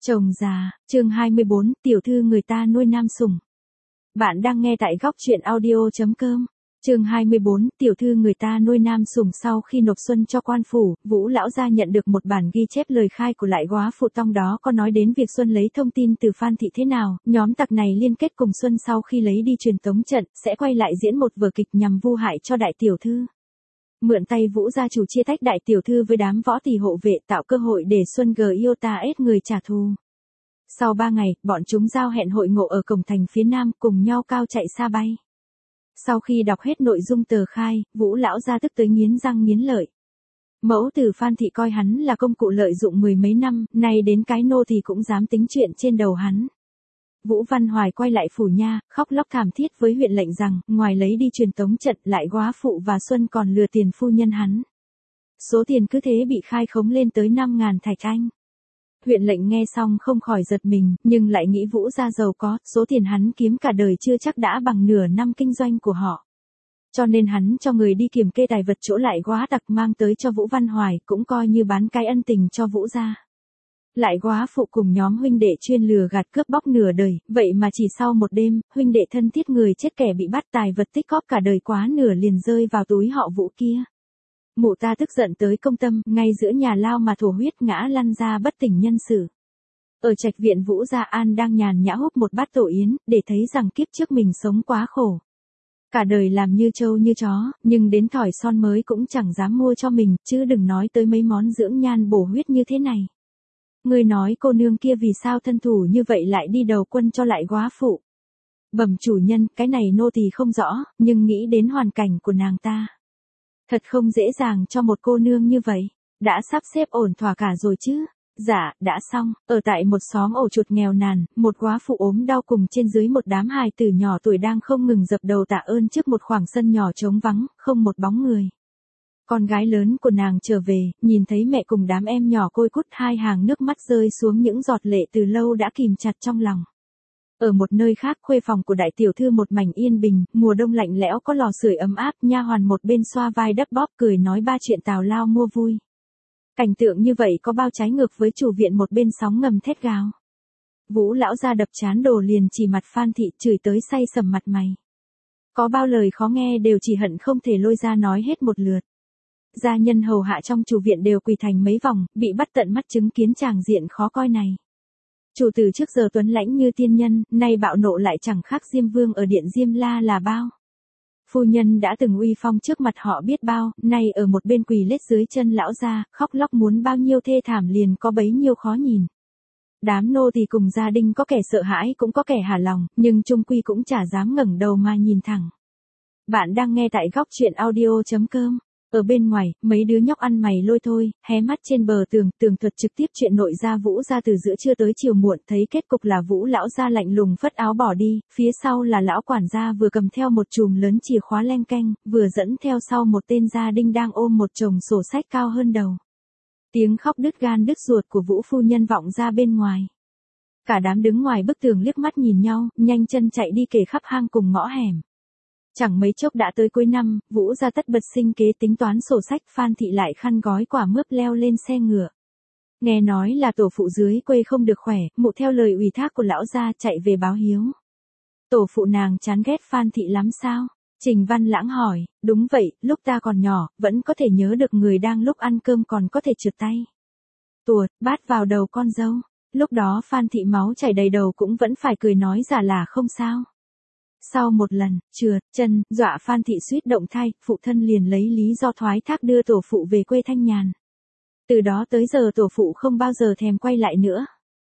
Chồng già, chương 24, tiểu thư người ta nuôi nam sủng. Bạn đang nghe tại góc truyện audio.com. Chương 24, tiểu thư người ta nuôi nam sủng. Sau khi nộp xuân cho quan phủ, Vũ lão gia nhận được một bản ghi chép lời khai của lại góa phụ, trong đó có nói đến việc Xuân lấy thông tin từ Phan thị thế nào. Nhóm tặc này liên kết cùng Xuân sau khi lấy đi truyền tống trận, sẽ quay lại diễn một vở kịch nhằm vu hại cho đại tiểu thư. Mượn tay Vũ gia chủ chia tách đại tiểu thư với đám võ tỳ hộ vệ, tạo cơ hội để Xuân Giota người trả thù. Sau 3 ngày, bọn chúng giao hẹn hội ngộ ở cổng thành phía nam, cùng nhau cao chạy xa bay. Sau khi đọc hết nội dung tờ khai, Vũ lão gia tức tới nghiến răng nghiến lợi. Mẫu tử Phan thị coi hắn là công cụ lợi dụng mười mấy năm, nay đến cái nô thì cũng dám tính chuyện trên đầu hắn. Vũ Văn Hoài quay lại phủ nha, khóc lóc thảm thiết với huyện lệnh rằng, ngoài lấy đi truyền tống trận, lại góa phụ và Xuân còn lừa tiền phu nhân hắn. Số tiền cứ thế bị khai khống lên tới 5.000 thạch anh. Huyện lệnh nghe xong không khỏi giật mình, nhưng lại nghĩ Vũ gia giàu có, số tiền hắn kiếm cả đời chưa chắc đã bằng nửa năm kinh doanh của họ. Cho nên hắn cho người đi kiểm kê tài vật chỗ lại góa tặc mang tới cho Vũ Văn Hoài, cũng coi như bán cái ân tình cho Vũ gia. Lại góa phụ cùng nhóm huynh đệ chuyên lừa gạt cướp bóc nửa đời, vậy mà chỉ sau một đêm, huynh đệ thân thiết người chết kẻ bị bắt, tài vật tích góp cả đời quá nửa liền rơi vào túi họ Vũ kia. Mụ ta tức giận tới công tâm, ngay giữa nhà lao mà thổ huyết ngã lăn ra bất tỉnh nhân sự. Ở trạch viện Vũ Gia An đang nhàn nhã húp một bát tổ yến, để thấy rằng kiếp trước mình sống quá khổ. Cả đời làm như trâu như chó, nhưng đến thỏi son mới cũng chẳng dám mua cho mình, chứ đừng nói tới mấy món dưỡng nhan bổ huyết như thế này. Ngươi nói cô nương kia vì sao thân thủ như vậy lại đi đầu quân cho lại góa phụ. Bẩm chủ nhân, cái này nô tỳ không rõ, nhưng nghĩ đến hoàn cảnh của nàng ta. Thật không dễ dàng cho một cô nương như vậy. Đã sắp xếp ổn thỏa cả rồi chứ? Dạ, đã xong. Ở tại một xóm ổ chuột nghèo nàn, một góa phụ ốm đau cùng trên dưới một đám hài tử nhỏ tuổi đang không ngừng dập đầu tạ ơn trước một khoảng sân nhỏ trống vắng, không một bóng người. Con gái lớn của nàng trở về, nhìn thấy mẹ cùng đám em nhỏ côi cút, hai hàng nước mắt rơi xuống những giọt lệ từ lâu đã kìm chặt trong lòng. Ở một nơi khác, khuê phòng của đại tiểu thư một mảnh yên bình, mùa đông lạnh lẽo có lò sưởi ấm áp, nha hoàn một bên xoa vai đắp bóp cười nói ba chuyện tào lao mua vui. Cảnh tượng như vậy có bao trái ngược với chủ viện một bên sóng ngầm thét gào. Vũ lão gia đập chán đồ liền chỉ mặt Phan thị, chửi tới say sầm mặt mày. Có bao lời khó nghe đều chỉ hận không thể lôi ra nói hết một lượt. Gia nhân hầu hạ trong chủ viện đều quỳ thành mấy vòng, bị bắt tận mắt chứng kiến tràng diện khó coi này. Chủ tử trước giờ tuấn lãnh như tiên nhân, nay bạo nộ lại chẳng khác Diêm Vương ở điện Diêm La là bao. Phu nhân đã từng uy phong trước mặt họ biết bao, nay ở một bên quỳ lết dưới chân lão gia, khóc lóc muốn bao nhiêu thê thảm liền có bấy nhiêu khó nhìn. Đám nô tỳ cùng gia đình có kẻ sợ hãi cũng có kẻ hả lòng, nhưng chung quy cũng chả dám ngẩng đầu mà nhìn thẳng. Bạn đang nghe tại góc truyện audio.com. Ở bên ngoài, mấy đứa nhóc ăn mày lôi thôi, hé mắt trên bờ tường, tường thuật trực tiếp chuyện nội gia Vũ gia từ giữa trưa tới chiều muộn, thấy kết cục là Vũ lão gia lạnh lùng phất áo bỏ đi, phía sau là lão quản gia vừa cầm theo một chùm lớn chìa khóa leng keng, vừa dẫn theo sau một tên gia đinh đang ôm một chồng sổ sách cao hơn đầu. Tiếng khóc đứt gan đứt ruột của Vũ phu nhân vọng ra bên ngoài. Cả đám đứng ngoài bức tường liếc mắt nhìn nhau, nhanh chân chạy đi kể khắp hang cùng ngõ hẻm. Chẳng mấy chốc đã tới cuối năm, Vũ gia tất bật sinh kế tính toán sổ sách, Phan thị lại khăn gói quả mướp leo lên xe ngựa. Nghe nói là tổ phụ dưới quê không được khỏe, mụ theo lời ủy thác của lão gia chạy về báo hiếu. Tổ phụ nàng chán ghét Phan thị lắm sao? Trình Văn Lãng hỏi, đúng vậy, lúc ta còn nhỏ, vẫn có thể nhớ được người đang lúc ăn cơm còn có thể trượt tay. Tuột, bát vào đầu con dâu. Lúc đó Phan thị máu chảy đầy đầu cũng vẫn phải cười nói giả là không sao. Sau một lần, trượt chân, dọa Phan thị suýt động thai, phụ thân liền lấy lý do thoái thác đưa tổ phụ về quê thanh nhàn. Từ đó tới giờ tổ phụ không bao giờ thèm quay lại nữa.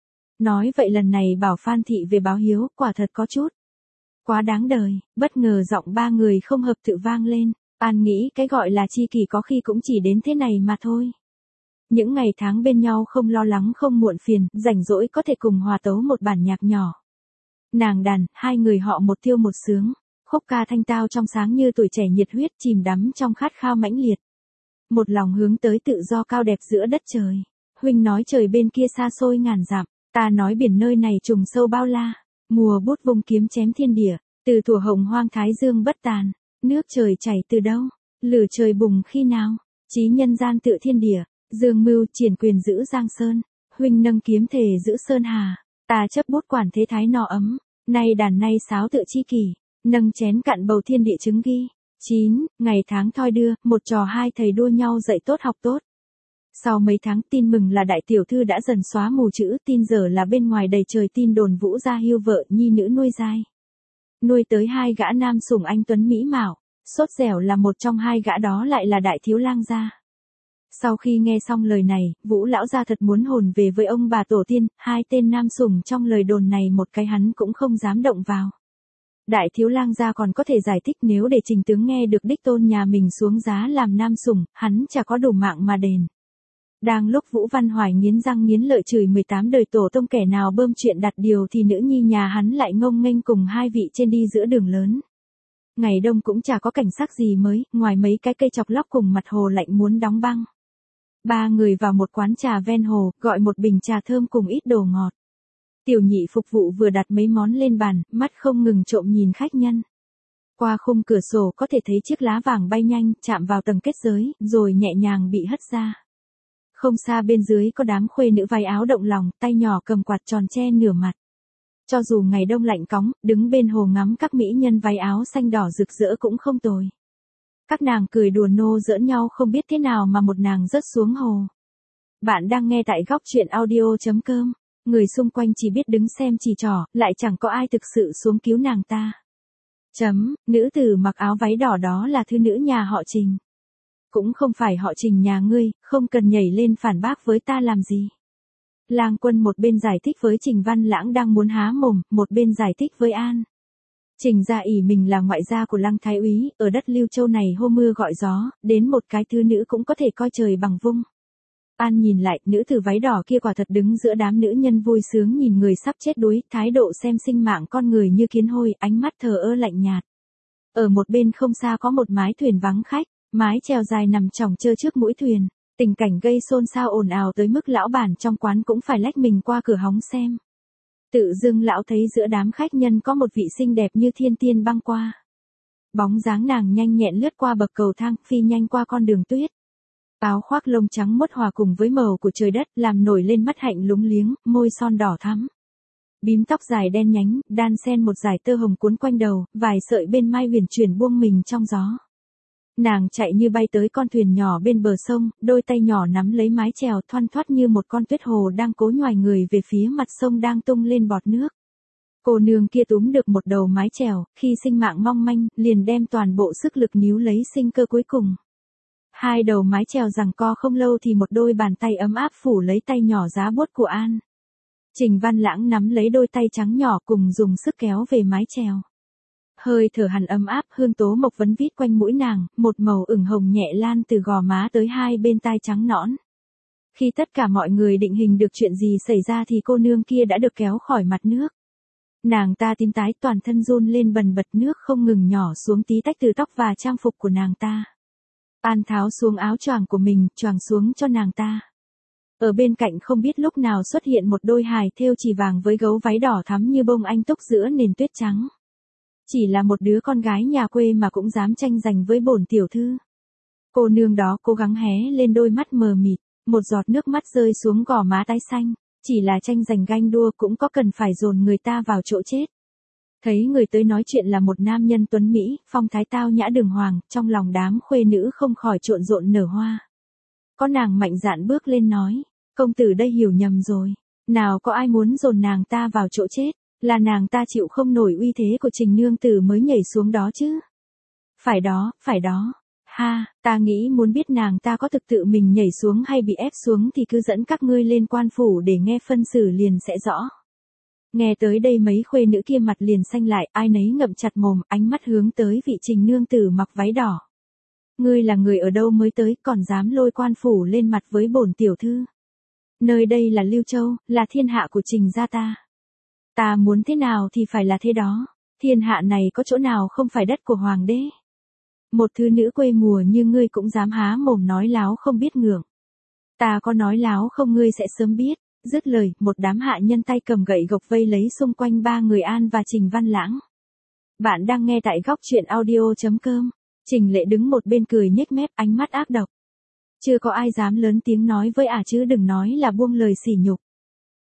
Nói vậy lần này bảo Phan thị về báo hiếu, quả thật có chút quá đáng đời, bất ngờ giọng ba người không hợp tự vang lên. An nghĩ cái gọi là tri kỷ có khi cũng chỉ đến thế này mà thôi. Những ngày tháng bên nhau không lo lắng không muộn phiền, rảnh rỗi có thể cùng hòa tấu một bản nhạc nhỏ. Nàng đàn, hai người họ một tiêu một sướng, khúc ca thanh tao trong sáng như tuổi trẻ nhiệt huyết chìm đắm trong khát khao mãnh liệt. Một lòng hướng tới tự do cao đẹp giữa đất trời. Huynh nói trời bên kia xa xôi ngàn dặm, ta nói biển nơi này trùng sâu bao la. Mùa bút vung kiếm chém thiên địa, từ thuở hồng hoang thái dương bất tàn. Nước trời chảy từ đâu, lửa trời bùng khi nào, chí nhân gian tựa thiên địa, dương mưu triển quyền giữ giang sơn. Huynh nâng kiếm thề giữ sơn hà, ta chấp bút quản thế thái nọ ấm, nay đàn nay sáo tự chi kỷ, nâng chén cạn bầu thiên địa chứng ghi. 9. Ngày tháng thoi đưa, một trò hai thầy đua nhau dạy tốt học tốt. Sau mấy tháng tin mừng là đại tiểu thư đã dần xóa mù chữ, tin dở là bên ngoài đầy trời tin đồn Vũ gia hưu vợ nhi nữ nuôi dai. Nuôi tới 2 gã nam sủng anh tuấn mỹ mạo, sốt dẻo là một trong 2 gã đó lại là đại thiếu lang gia. Sau khi nghe xong lời này, Vũ lão gia thật muốn hồn về với ông bà tổ tiên, 2 tên nam sủng trong lời đồn này một cái hắn cũng không dám động vào. Đại thiếu lang gia còn có thể giải thích nếu để Trình tướng nghe được đích tôn nhà mình xuống giá làm nam sủng, hắn chả có đủ mạng mà đền. Đang lúc Vũ Văn Hoài nghiến răng nghiến lợi chửi 18 đời tổ tông kẻ nào bơm chuyện đặt điều thì nữ nhi nhà hắn lại ngông nghênh cùng 2 vị trên đi giữa đường lớn. Ngày đông cũng chả có cảnh sắc gì mới, ngoài mấy cái cây chọc lóc cùng mặt hồ lạnh muốn đóng băng. 3 người vào một quán trà ven hồ, gọi một bình trà thơm cùng ít đồ ngọt. Tiểu nhị phục vụ vừa đặt mấy món lên bàn, mắt không ngừng trộm nhìn khách nhân. Qua khung cửa sổ có thể thấy chiếc lá vàng bay nhanh, chạm vào tầng kết giới, rồi nhẹ nhàng bị hất ra. Không xa bên dưới có đám khuê nữ váy áo động lòng, tay nhỏ cầm quạt tròn che nửa mặt. Cho dù ngày đông lạnh cóng, đứng bên hồ ngắm các mỹ nhân váy áo xanh đỏ rực rỡ cũng không tồi. Các nàng cười đùa nô giỡn nhau không biết thế nào mà một nàng rớt xuống hồ. Bạn đang nghe tại góc truyện audio.com. Người xung quanh chỉ biết đứng xem chỉ trỏ, lại chẳng có ai thực sự xuống cứu nàng ta. Nữ tử mặc áo váy đỏ đó là thư nữ nhà họ Trình. Cũng không phải họ Trình nhà ngươi, không cần nhảy lên phản bác với ta làm gì. Lang Quân một bên giải thích với Trình Văn Lãng đang muốn há mồm, một bên giải thích với An. Trình gia ỷ mình là ngoại gia của Lăng Thái úy, ở đất Lưu Châu này hô mưa gọi gió, đến một cái thư nữ cũng có thể coi trời bằng vung. An nhìn lại, nữ tử váy đỏ kia quả thật đứng giữa đám nữ nhân vui sướng nhìn người sắp chết đuối, thái độ xem sinh mạng con người như kiến hôi, ánh mắt thờ ơ lạnh nhạt. Ở một bên không xa có một mái thuyền vắng khách, mái chèo dài nằm chỏng chơ trước mũi thuyền, tình cảnh gây xôn xao ồn ào tới mức lão bản trong quán cũng phải lách mình qua cửa hóng xem. Tự dưng lão thấy giữa đám khách nhân có một vị xinh đẹp như thiên tiên băng qua. Bóng dáng nàng nhanh nhẹn lướt qua bậc cầu thang, phi nhanh qua con đường tuyết. Áo khoác lông trắng mốt hòa cùng với màu của trời đất, làm nổi lên mắt hạnh lúng liếng, môi son đỏ thắm. Bím tóc dài đen nhánh, đan xen một dải tơ hồng cuốn quanh đầu, vài sợi bên mai huyền chuyển buông mình trong gió. Nàng chạy như bay tới con thuyền nhỏ bên bờ sông, đôi tay nhỏ nắm lấy mái chèo thoăn thoắt như một con tuyết hồ đang cố nhoài người về phía mặt sông đang tung lên bọt nước. Cô nương kia túm được một đầu mái chèo, khi sinh mạng mong manh, liền đem toàn bộ sức lực níu lấy sinh cơ cuối cùng. 2 đầu mái chèo giằng co không lâu thì một đôi bàn tay ấm áp phủ lấy tay nhỏ giá buốt của An. Trình Văn Lãng nắm lấy đôi tay trắng nhỏ cùng dùng sức kéo về mái chèo. Hơi thở hằn ấm áp hương tố mộc vấn vít quanh mũi nàng, một màu ửng hồng nhẹ lan từ gò má tới 2 bên tai trắng nõn. Khi tất cả mọi người định hình được chuyện gì xảy ra thì cô nương kia đã được kéo khỏi mặt nước. Nàng ta tím tái toàn thân run lên bần bật, nước không ngừng nhỏ xuống tí tách từ tóc và trang phục của nàng ta. An tháo xuống áo choàng của mình, choàng xuống cho nàng ta. Ở bên cạnh không biết lúc nào xuất hiện một đôi hài thêu chỉ vàng với gấu váy đỏ thắm như bông anh túc giữa nền tuyết trắng. Chỉ là một đứa con gái nhà quê mà cũng dám tranh giành với bổn tiểu thư. Cô nương đó cố gắng hé lên đôi mắt mờ mịt, một giọt nước mắt rơi xuống gò má tái xanh, chỉ là tranh giành ganh đua cũng có cần phải dồn người ta vào chỗ chết. Thấy người tới nói chuyện là một nam nhân tuấn Mỹ, phong thái tao nhã đường hoàng, trong lòng đám khuê nữ không khỏi trộn rộn nở hoa. Có nàng mạnh dạn bước lên nói, công tử đây hiểu nhầm rồi, nào có ai muốn dồn nàng ta vào chỗ chết, là nàng ta chịu không nổi uy thế của Trình nương tử mới nhảy xuống đó chứ. Phải đó, ha, ta nghĩ muốn biết nàng ta có thực tự mình nhảy xuống hay bị ép xuống thì cứ dẫn các ngươi lên quan phủ để nghe phân xử liền sẽ rõ. Nghe tới đây mấy khuê nữ kia mặt liền xanh lại, ai nấy ngậm chặt mồm, ánh mắt hướng tới vị Trình nương tử mặc váy đỏ. Ngươi là người ở đâu mới tới, còn dám lôi quan phủ lên mặt với bổn tiểu thư. Nơi đây là Lưu Châu, là thiên hạ của Trình gia ta. Ta muốn thế nào thì phải là thế đó, thiên hạ này có chỗ nào không phải đất của hoàng đế. Một thư nữ quê mùa như ngươi cũng dám há mồm nói láo không biết ngượng. Ta có nói láo không ngươi sẽ sớm biết. Dứt lời, một đám hạ nhân tay cầm gậy gộc vây lấy xung quanh 3 người An và Trình Văn Lãng. Bạn đang nghe tại góc truyện audio.com. Trình Lệ đứng một bên cười nhếch mép, ánh mắt ác độc. Chưa có ai dám lớn tiếng nói với chứ đừng nói là buông lời sỉ nhục.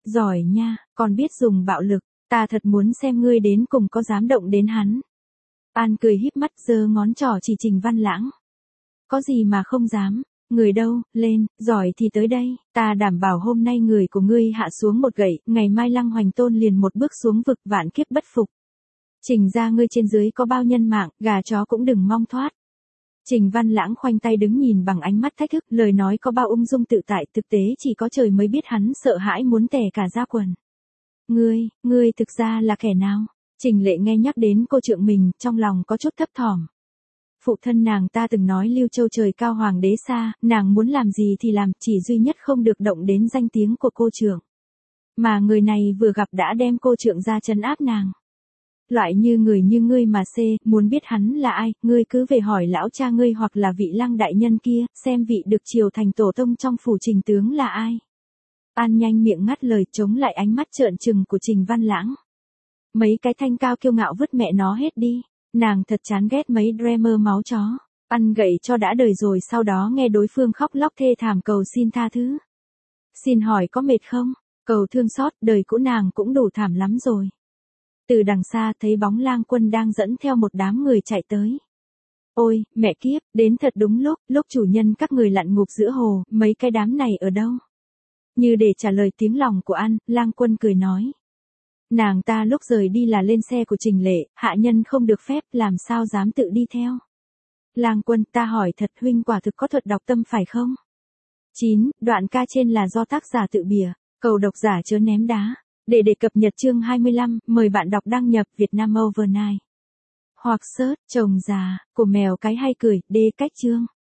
giỏi nha, còn biết dùng bạo lực, ta thật muốn xem ngươi đến cùng có dám động đến hắn. An cười híp mắt giơ ngón trỏ chỉ Trình Văn Lãng. Có gì mà không dám, người đâu, lên, giỏi thì tới đây, ta đảm bảo hôm nay người của ngươi hạ xuống một gậy, ngày mai Lăng Hoành Tôn liền một bước xuống vực vạn kiếp bất phục. Trình ra ngươi trên dưới có bao nhân mạng, gà chó cũng đừng mong thoát. Trình Văn Lãng khoanh tay đứng nhìn bằng ánh mắt thách thức, lời nói có bao ung dung tự tại, thực tế chỉ có trời mới biết hắn sợ hãi muốn tè cả da quần. Ngươi thực ra là kẻ nào? Trình Lệ nghe nhắc đến cô trượng mình, trong lòng có chút thấp thỏm. Phụ thân nàng ta từng nói Lưu Châu trời cao hoàng đế xa, nàng muốn làm gì thì làm, chỉ duy nhất không được động đến danh tiếng của cô trượng. Mà người này vừa gặp đã đem cô trượng ra trấn áp nàng. Loại như người như ngươi mà muốn biết hắn là ai, ngươi cứ về hỏi lão cha ngươi hoặc là vị Lăng đại nhân kia, xem vị được triều thành tổ tông trong phủ Trình tướng là ai. An nhanh miệng ngắt lời chống lại ánh mắt trợn trừng của Trình Văn Lãng. Mấy cái thanh cao kiêu ngạo vứt mẹ nó hết đi, nàng thật chán ghét mấy dreamer máu chó, ăn gậy cho đã đời rồi sau đó nghe đối phương khóc lóc thê thảm cầu xin tha thứ. Xin hỏi có mệt không? Cầu thương xót, đời của nàng cũng đủ thảm lắm rồi. Từ đằng xa thấy bóng Lang Quân đang dẫn theo một đám người chạy tới. Ôi, mẹ kiếp, đến thật đúng lúc chủ nhân các người lặn ngục giữa hồ, mấy cái đám này ở đâu? Như để trả lời tiếng lòng của An, Lang Quân cười nói. Nàng ta lúc rời đi là lên xe của Trình Lệ, hạ nhân không được phép, làm sao dám tự đi theo. Lang Quân, ta hỏi thật, huynh quả thực có thuật đọc tâm phải không? 9. Đoạn ca trên là do tác giả tự bìa, cầu độc giả chớ ném đá. Để cập nhật chương 25, mời bạn đọc đăng nhập Vietnam Overnight. Hoặc search chồng già, của mèo cái hay cười, cách chương.